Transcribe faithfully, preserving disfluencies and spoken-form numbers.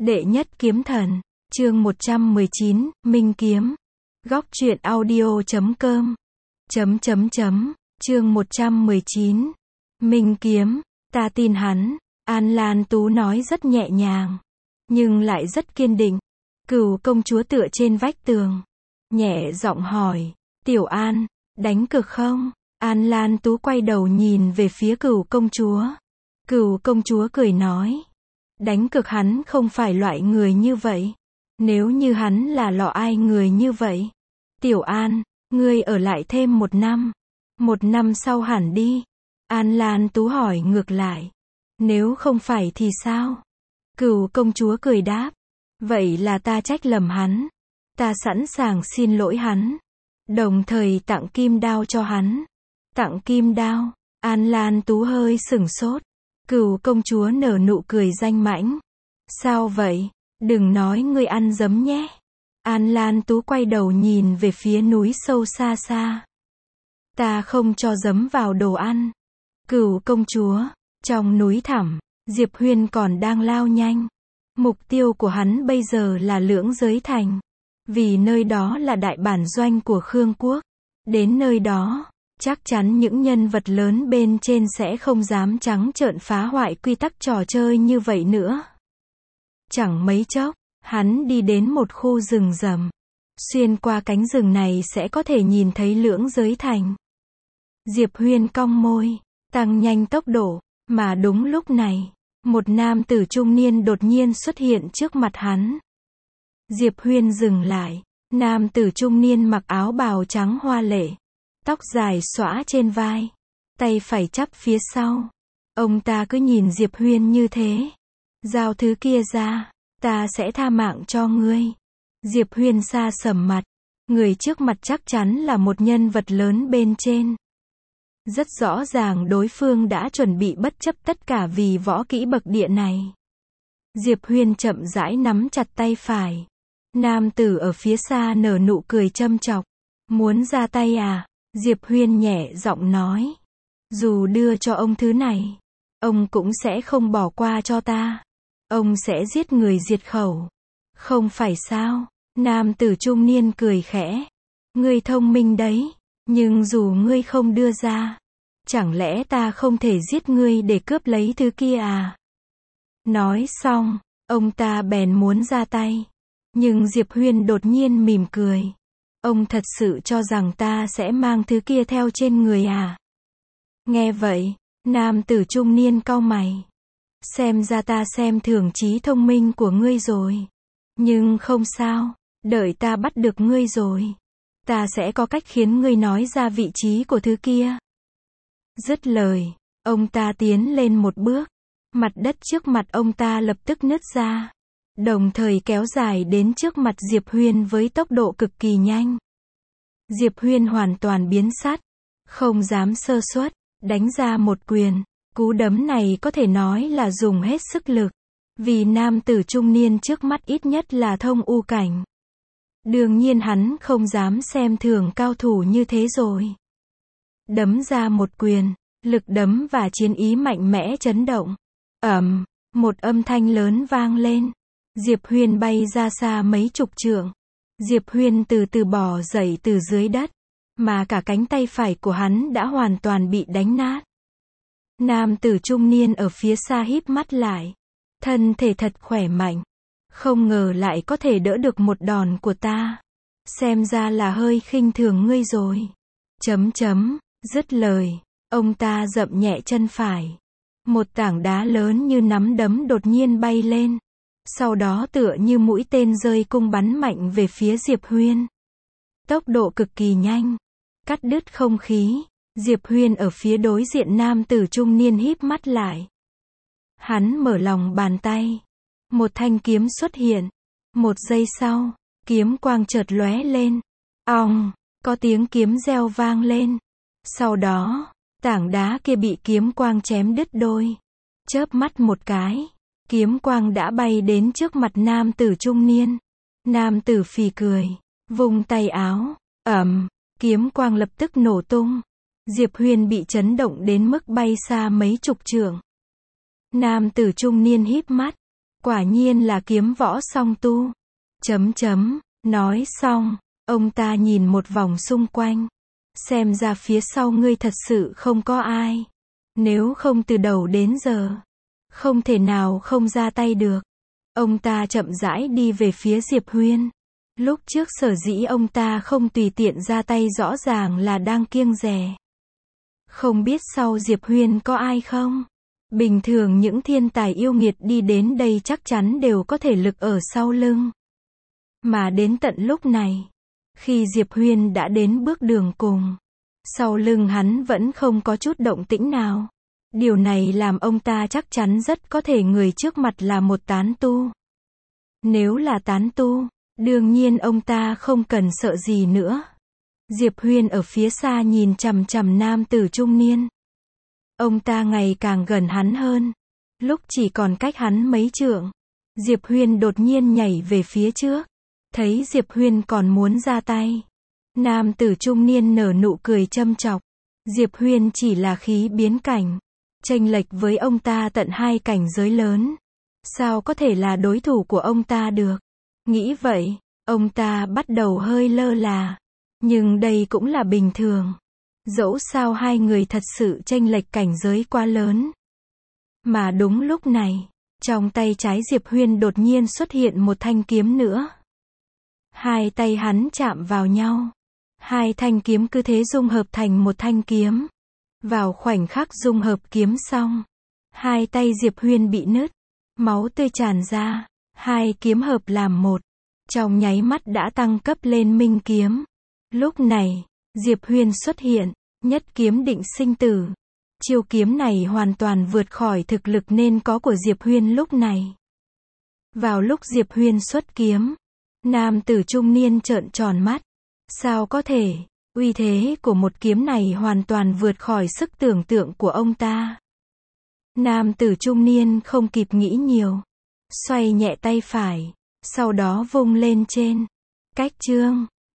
Đệ nhất kiếm thần, chương một trăm mười chín, Minh kiếm. Góc truyện audio chấm com. Chấm chấm chấm, chương một trăm mười chín. Minh kiếm, ta tin hắn, An Lan Tú nói rất nhẹ nhàng, nhưng lại rất kiên định. Cửu công chúa tựa trên vách tường, nhẹ giọng hỏi, Tiểu An, đánh cược không? An Lan Tú quay đầu nhìn về phía cửu công chúa. Cửu công chúa cười nói, đánh cược hắn không phải loại người như vậy. Nếu như hắn là lọ ai người như vậy. Tiểu An, ngươi ở lại thêm một năm. Một năm sau hẳn đi. An Lan Tú hỏi ngược lại. Nếu không phải thì sao? Cửu công chúa cười đáp. Vậy là ta trách lầm hắn. Ta sẵn sàng xin lỗi hắn. Đồng thời tặng kim đao cho hắn. Tặng kim đao. An Lan Tú hơi sửng sốt. Cửu công chúa nở nụ cười danh mãnh. Sao vậy? Đừng nói ngươi ăn dấm nhé. An Lan Tú quay đầu nhìn về phía núi sâu xa xa. Ta không cho dấm vào đồ ăn. Cửu công chúa, trong núi thẳm, Diệp Huyên còn đang lao nhanh. Mục tiêu của hắn bây giờ là Lưỡng Giới Thành. Vì nơi đó là đại bản doanh của Khương Quốc. Đến nơi đó, chắc chắn những nhân vật lớn bên trên sẽ không dám trắng trợn phá hoại quy tắc trò chơi như vậy nữa. Chẳng mấy chốc, hắn đi đến một khu rừng rậm. Xuyên qua cánh rừng này sẽ có thể nhìn thấy Lưỡng Giới Thành. Diệp Huyên cong môi, tăng nhanh tốc độ, mà đúng lúc này, một nam tử trung niên đột nhiên xuất hiện trước mặt hắn. Diệp Huyên dừng lại, nam tử trung niên mặc áo bào trắng hoa lệ, tóc dài xõa trên vai, tay phải chắp phía sau. Ông ta cứ nhìn Diệp Huyên như thế. Giao thứ kia ra, ta sẽ tha mạng cho ngươi. Diệp Huyên sa sầm mặt, người trước mặt chắc chắn là một nhân vật lớn bên trên. Rất rõ ràng đối phương đã chuẩn bị bất chấp tất cả vì võ kỹ bậc địa này. Diệp Huyên chậm rãi nắm chặt tay phải. Nam tử ở phía xa nở nụ cười châm chọc. Muốn ra tay à? Diệp Huyên nhẹ giọng nói. Dù đưa cho ông thứ này, ông cũng sẽ không bỏ qua cho ta. Ông sẽ giết người diệt khẩu. Không phải sao? Nam tử trung niên cười khẽ. Ngươi thông minh đấy. Nhưng dù ngươi không đưa ra, chẳng lẽ ta không thể giết ngươi để cướp lấy thứ kia à? Nói xong, ông ta bèn muốn ra tay. Nhưng Diệp Huyên đột nhiên mỉm cười. Ông thật sự cho rằng ta sẽ mang thứ kia theo trên người à? Nghe vậy, nam tử trung niên cau mày. Xem ra ta xem thường trí thông minh của ngươi rồi. Nhưng không sao, đợi ta bắt được ngươi rồi. Ta sẽ có cách khiến ngươi nói ra vị trí của thứ kia. Dứt lời, ông ta tiến lên một bước. Mặt đất trước mặt ông ta lập tức nứt ra. Đồng thời kéo dài đến trước mặt Diệp Huyên với tốc độ cực kỳ nhanh. Diệp Huyên hoàn toàn biến sắc. Không dám sơ suất, đánh ra một quyền. Cú đấm này có thể nói là dùng hết sức lực. Vì nam tử trung niên trước mắt ít nhất là thông u cảnh. Đương nhiên hắn không dám xem thường cao thủ như thế rồi. Đấm ra một quyền, lực đấm và chiến ý mạnh mẽ chấn động. Ầm, một âm thanh lớn vang lên. Diệp Huyên bay ra xa mấy chục trượng. Diệp Huyên từ từ bò dậy từ dưới đất, mà cả cánh tay phải của hắn đã hoàn toàn bị đánh nát. Nam tử trung niên ở phía xa híp mắt lại. Thân thể thật khỏe mạnh. Không ngờ lại có thể đỡ được một đòn của ta. Xem ra là hơi khinh thường ngươi rồi. Chấm chấm, dứt lời, ông ta dậm nhẹ chân phải. Một tảng đá lớn như nắm đấm đột nhiên bay lên. Sau đó tựa như mũi tên rơi cung bắn mạnh về phía Diệp Huyên. Tốc độ cực kỳ nhanh. Cắt đứt không khí. Diệp Huyên ở phía đối diện nam tử trung niên híp mắt lại. Hắn mở lòng bàn tay. Một thanh kiếm xuất hiện. Một giây sau, kiếm quang chợt lóe lên. Ong, có tiếng kiếm reo vang lên. Sau đó, tảng đá kia bị kiếm quang chém đứt đôi. Chớp mắt một cái, kiếm quang đã bay đến trước mặt nam tử trung niên. Nam tử phì cười, vung tay áo, ầm, kiếm quang lập tức nổ tung. Diệp Huyên bị chấn động đến mức bay xa mấy chục trượng. Nam tử trung niên híp mắt, Quả nhiên là kiếm võ song tu. Chấm chấm, nói xong, ông ta nhìn một vòng xung quanh. Xem ra phía sau ngươi thật sự không có ai. Nếu không từ đầu đến giờ, không thể nào không ra tay được. Ông ta chậm rãi đi về phía Diệp Huyên. Lúc trước sở dĩ ông ta không tùy tiện ra tay rõ ràng là đang kiêng dè. Không biết sau Diệp Huyên có ai không? Bình thường những thiên tài yêu nghiệt đi đến đây chắc chắn đều có thể lực ở sau lưng. Mà đến tận lúc này, khi Diệp Huyên đã đến bước đường cùng, sau lưng hắn vẫn không có chút động tĩnh nào. Điều này làm ông ta chắc chắn rất có thể người trước mặt là một tán tu. Nếu là tán tu, đương nhiên ông ta không cần sợ gì nữa. Diệp Huyên ở phía xa nhìn chằm chằm nam tử trung niên. Ông ta ngày càng gần hắn hơn. Lúc chỉ còn cách hắn mấy trượng, Diệp Huyên đột nhiên nhảy về phía trước. Thấy Diệp Huyên còn muốn ra tay, nam tử trung niên nở nụ cười châm chọc. Diệp Huyên chỉ là khí biến cảnh, chênh lệch với ông ta tận hai cảnh giới lớn. Sao có thể là đối thủ của ông ta được? Nghĩ vậy, ông ta bắt đầu hơi lơ là. Nhưng đây cũng là bình thường. Dẫu sao hai người thật sự chênh lệch cảnh giới quá lớn. Mà đúng lúc này, trong tay trái Diệp Huyên đột nhiên xuất hiện một thanh kiếm nữa. Hai tay hắn chạm vào nhau. Hai thanh kiếm cứ thế dung hợp thành một thanh kiếm. Vào khoảnh khắc dung hợp kiếm xong, hai tay Diệp Huyên bị nứt, máu tươi tràn ra, hai kiếm hợp làm một, trong nháy mắt đã tăng cấp lên minh kiếm. Lúc này, Diệp Huyên xuất hiện, nhất kiếm định sinh tử. Chiêu kiếm này hoàn toàn vượt khỏi thực lực nên có của Diệp Huyên lúc này. Vào lúc Diệp Huyên xuất kiếm, nam tử trung niên trợn tròn mắt. Sao có thể? Uy thế của một kiếm này hoàn toàn vượt khỏi sức tưởng tượng của ông ta. Nam tử trung niên không kịp nghĩ nhiều, xoay nhẹ tay phải, sau đó vung lên trên. Cách chương